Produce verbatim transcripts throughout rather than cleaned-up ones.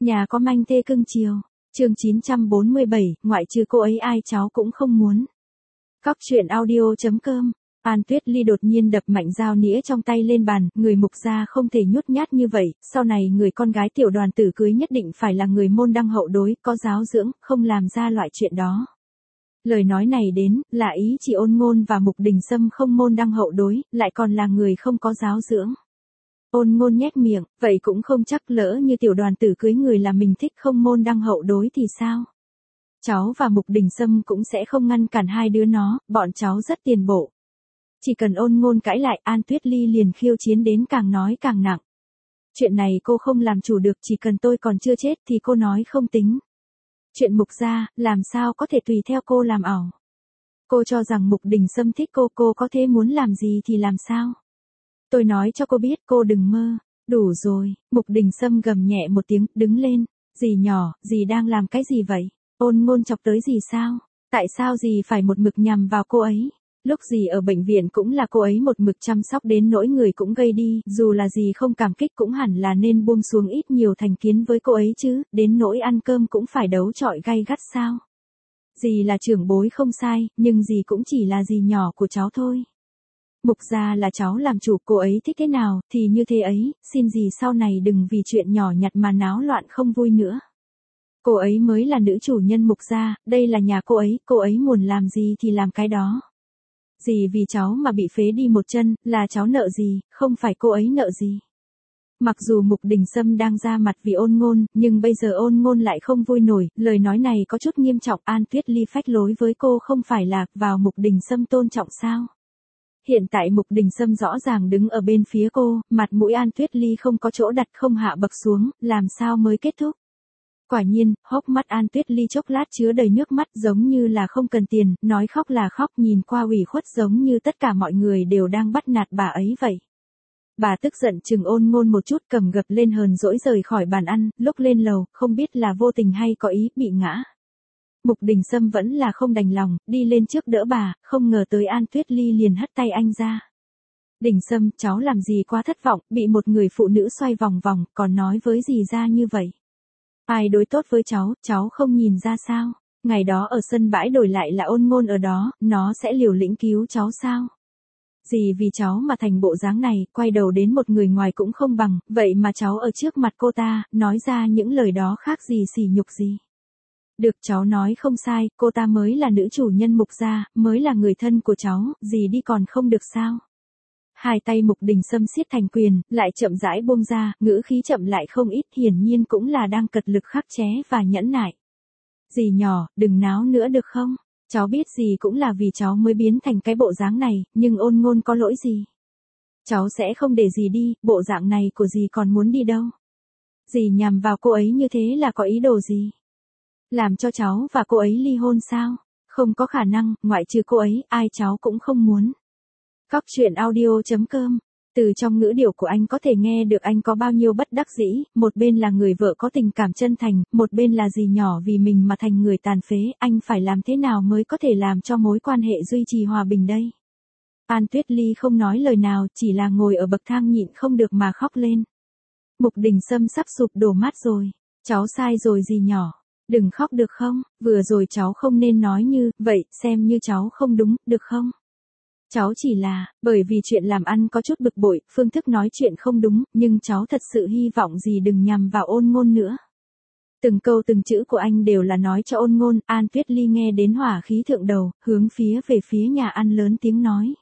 Nhà có manh thê cưng chiều. Chương chín trăm bốn mươi bảy, ngoại trừ cô ấy ai cháu cũng không muốn. Cóc truyện audio chấm com. An Tuyết Ly đột nhiên đập mạnh dao nĩa trong tay lên bàn, người Mục gia không thể nhút nhát như vậy, sau này người con gái tiểu đoàn tử cưới nhất định phải là người môn đăng hậu đối, có giáo dưỡng, không làm ra loại chuyện đó. Lời nói này đến, là ý chỉ Ôn Ngôn và Mục Đình Sâm không môn đăng hậu đối, lại còn là người không có giáo dưỡng. Ôn Ngôn nhếch miệng, vậy cũng không chắc, lỡ như tiểu đoàn tử cưới người là mình thích không môn đăng hậu đối thì sao? Cháu và Mục Đình Sâm cũng sẽ không ngăn cản hai đứa nó, bọn cháu rất tiền bộ. Chỉ cần Ôn Ngôn cãi lại, An Tuyết Ly liền khiêu chiến đến càng nói càng nặng. Chuyện này cô không làm chủ được, chỉ cần tôi còn chưa chết thì cô nói không tính. Chuyện Mục gia, làm sao có thể tùy theo cô làm ảo. Cô cho rằng Mục Đình Sâm thích cô, cô có thể muốn làm gì thì làm sao. Tôi nói cho cô biết, cô đừng mơ. Đủ rồi, Mục Đình Sâm gầm nhẹ một tiếng, đứng lên. Dì nhỏ, dì đang làm cái gì vậy? Ôn Ngôn chọc tới dì sao? Tại sao dì phải một mực nhằm vào cô ấy? Lúc dì ở bệnh viện cũng là cô ấy một mực chăm sóc đến nỗi người cũng gây đi, dù là dì không cảm kích cũng hẳn là nên buông xuống ít nhiều thành kiến với cô ấy chứ, đến nỗi ăn cơm cũng phải đấu chọi gay gắt sao? Dì là trưởng bối không sai, nhưng dì cũng chỉ là dì nhỏ của cháu thôi. Mục gia là cháu làm chủ, cô ấy thích thế nào thì như thế ấy, xin dì sau này đừng vì chuyện nhỏ nhặt mà náo loạn không vui nữa. Cô ấy mới là nữ chủ nhân Mục gia, đây là nhà cô ấy, cô ấy muốn làm gì thì làm cái đó. Dì vì cháu mà bị phế đi một chân, là cháu nợ gì, không phải cô ấy nợ gì. Mặc dù Mục Đình Sâm đang ra mặt vì Ôn Ngôn, nhưng bây giờ Ôn Ngôn lại không vui nổi, lời nói này có chút nghiêm trọng. An Tuyết Ly phách lối với cô không phải là vào Mục Đình Sâm tôn trọng sao? Hiện tại Mục Đình Sâm rõ ràng đứng ở bên phía cô, mặt mũi An Tuyết Ly không có chỗ đặt, không hạ bậc xuống, làm sao mới kết thúc? Quả nhiên, hốc mắt An Tuyết Ly chốc lát chứa đầy nước mắt, giống như là không cần tiền, nói khóc là khóc, nhìn qua ủy khuất giống như tất cả mọi người đều đang bắt nạt bà ấy vậy. Bà tức giận chừng Ôn Ngôn một chút, cầm gập lên hờn dỗi rời khỏi bàn ăn, lúc lên lầu, không biết là vô tình hay có ý, bị ngã. Mục Đình Sâm vẫn là không đành lòng, đi lên trước đỡ bà, không ngờ tới An Tuyết Ly liền hất tay anh ra. Đình Sâm, cháu làm gì quá thất vọng, bị một người phụ nữ xoay vòng vòng, còn nói với dì ra như vậy. Ai đối tốt với cháu, cháu không nhìn ra sao? Ngày đó ở sân bãi đổi lại là Ôn Ngôn ở đó, nó sẽ liều lĩnh cứu cháu sao? Dì vì cháu mà thành bộ dáng này, quay đầu đến một người ngoài cũng không bằng, vậy mà cháu ở trước mặt cô ta, nói ra những lời đó khác gì sỉ nhục gì. Được, cháu nói không sai, cô ta mới là nữ chủ nhân Mục gia, mới là người thân của cháu, dì đi còn không được sao? Hai tay Mục Đình Sâm siết thành quyền, lại chậm rãi buông ra, ngữ khí chậm lại không ít, hiển nhiên cũng là đang cật lực khắc chế và nhẫn nại. Dì nhỏ, đừng náo nữa được không? Cháu biết dì cũng là vì cháu mới biến thành cái bộ dáng này, nhưng Ôn Ngôn có lỗi gì? Cháu sẽ không để dì đi, bộ dạng này của dì còn muốn đi đâu? Dì nhằm vào cô ấy như thế là có ý đồ gì? Làm cho cháu và cô ấy ly hôn sao? Không có khả năng, ngoại trừ cô ấy, ai cháu cũng không muốn. Cóc truyện audio chấm com. Từ trong ngữ điệu của anh có thể nghe được anh có bao nhiêu bất đắc dĩ, một bên là người vợ có tình cảm chân thành, một bên là dì nhỏ vì mình mà thành người tàn phế, anh phải làm thế nào mới có thể làm cho mối quan hệ duy trì hòa bình đây? An Tuyết Ly không nói lời nào, chỉ là ngồi ở bậc thang nhịn không được mà khóc lên. Mục Đình Sâm sắp sụp đổ mắt rồi. Cháu sai rồi dì nhỏ. Đừng khóc được không, vừa rồi cháu không nên nói như vậy, xem như cháu không đúng, được không? Cháu chỉ là, bởi vì chuyện làm ăn có chút bực bội, phương thức nói chuyện không đúng, nhưng cháu thật sự hy vọng dì đừng nhằm vào Ôn Ngôn nữa. Từng câu từng chữ của anh đều là nói cho Ôn Ngôn. An Tuyết Ly nghe đến hỏa khí thượng đầu, hướng phía về phía nhà ăn lớn tiếng nói.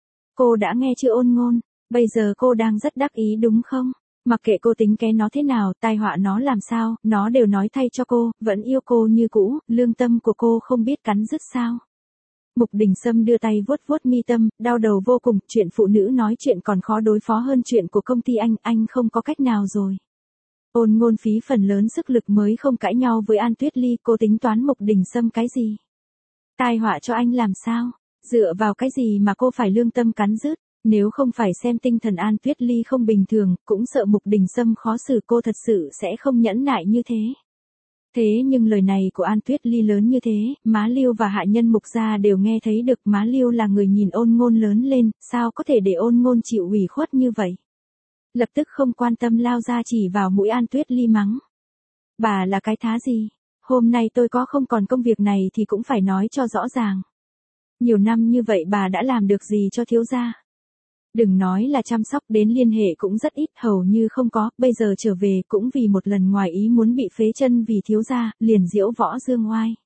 Cô đã nghe chưa Ôn Ngôn, bây giờ cô đang rất đắc ý đúng không? Mặc kệ cô tính kế nó thế nào, tai họa nó làm sao, nó đều nói thay cho cô, vẫn yêu cô như cũ, lương tâm của cô không biết cắn rứt sao. Mục Đình Sâm đưa tay vuốt vuốt mi tâm, đau đầu vô cùng, chuyện phụ nữ nói chuyện còn khó đối phó hơn chuyện của công ty anh, anh không có cách nào rồi. Ôn Ngôn phí phần lớn sức lực mới không cãi nhau với An Tuyết Ly, cô tính toán Mục Đình Sâm cái gì? Tai họa cho anh làm sao? Dựa vào cái gì mà cô phải lương tâm cắn rứt? Nếu không phải xem tinh thần An Tuyết Ly không bình thường, cũng sợ Mục Đình Sâm khó xử, cô thật sự sẽ không nhẫn nại như thế. Thế nhưng lời này của An Tuyết Ly lớn như thế, má Liêu và hạ nhân Mục gia đều nghe thấy được. Má Liêu là người nhìn Ôn Ngôn lớn lên, sao có thể để Ôn Ngôn chịu ủy khuất như vậy? Lập tức không quan tâm lao ra chỉ vào mũi An Tuyết Ly mắng. Bà là cái thá gì? Hôm nay tôi có không còn công việc này thì cũng phải nói cho rõ ràng. Nhiều năm như vậy bà đã làm được gì cho thiếu gia? Đừng nói là chăm sóc, đến liên hệ cũng rất ít, hầu như không có, bây giờ trở về cũng vì một lần ngoài ý muốn bị phế chân vì thiếu gia, liền diễu võ dương oai.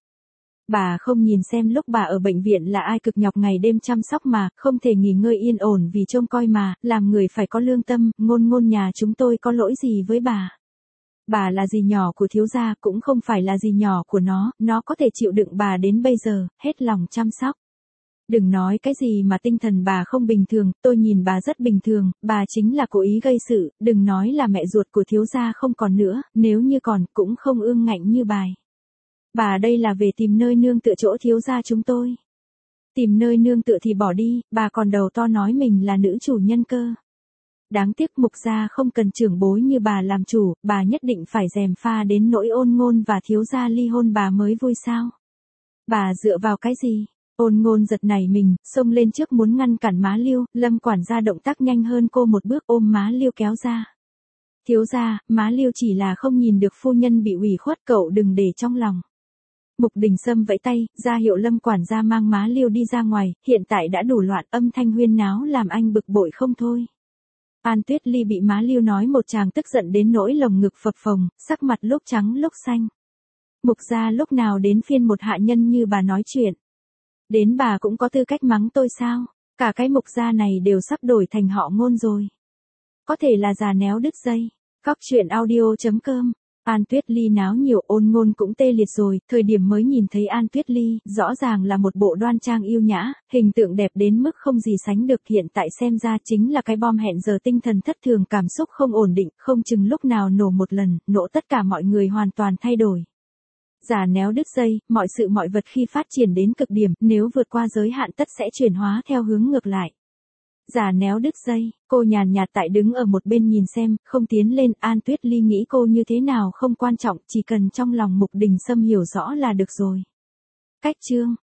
Bà không nhìn xem lúc bà ở bệnh viện là ai cực nhọc ngày đêm chăm sóc mà, không thể nghỉ ngơi yên ổn vì trông coi mà, làm người phải có lương tâm, ngôn ngôn nhà chúng tôi có lỗi gì với bà. Bà là dì nhỏ của thiếu gia, cũng không phải là dì nhỏ của nó, nó có thể chịu đựng bà đến bây giờ, hết lòng chăm sóc. Đừng nói cái gì mà tinh thần bà không bình thường, tôi nhìn bà rất bình thường, bà chính là cố ý gây sự, đừng nói là mẹ ruột của thiếu gia không còn nữa, nếu như còn, cũng không ương ngạnh như bà. Bà đây là về tìm nơi nương tựa chỗ thiếu gia chúng tôi. Tìm nơi nương tựa thì bỏ đi, bà còn đầu to nói mình là nữ chủ nhân cơ. Đáng tiếc Mục gia không cần trưởng bối như bà làm chủ, bà nhất định phải gièm pha đến nỗi Ôn Ngôn và thiếu gia ly hôn bà mới vui sao. Bà dựa vào cái gì? Ôn Ngôn giật nảy mình, xông lên trước muốn ngăn cản má Liêu, Lâm quản gia động tác nhanh hơn cô một bước ôm má Liêu kéo ra. Thiếu gia, má Liêu chỉ là không nhìn được phu nhân bị ủy khuất, cậu đừng để trong lòng. Mục Đình Sâm vẫy tay, ra hiệu Lâm quản gia mang má Liêu đi ra ngoài, hiện tại đã đủ loạn, âm thanh huyên náo làm anh bực bội không thôi. An Tuyết Ly bị má Liêu nói một tràng tức giận đến nỗi lồng ngực phập phồng, sắc mặt lúc trắng lúc xanh. Mục gia lúc nào đến phiên một hạ nhân như bà nói chuyện. Đến bà cũng có tư cách mắng tôi sao? Cả cái Mục gia này đều sắp đổi thành họ Ngôn rồi. Có thể là già néo đứt dây. Cóc truyện audio chấm com. An Tuyết Ly náo nhiều, Ôn Ngôn cũng tê liệt rồi, thời điểm mới nhìn thấy An Tuyết Ly, rõ ràng là một bộ đoan trang yêu nhã, hình tượng đẹp đến mức không gì sánh được, hiện tại xem ra chính là cái bom hẹn giờ, tinh thần thất thường, cảm xúc không ổn định, không chừng lúc nào nổ một lần, nổ tất cả mọi người hoàn toàn thay đổi. Giả néo đứt dây, mọi sự mọi vật khi phát triển đến cực điểm, nếu vượt qua giới hạn tất sẽ chuyển hóa theo hướng ngược lại. Giả néo đứt dây, cô nhàn nhạt tại đứng ở một bên nhìn xem, không tiến lên. An Tuyết Ly nghĩ cô như thế nào không quan trọng, chỉ cần trong lòng Mục Đình Sâm hiểu rõ là được rồi. Cách chương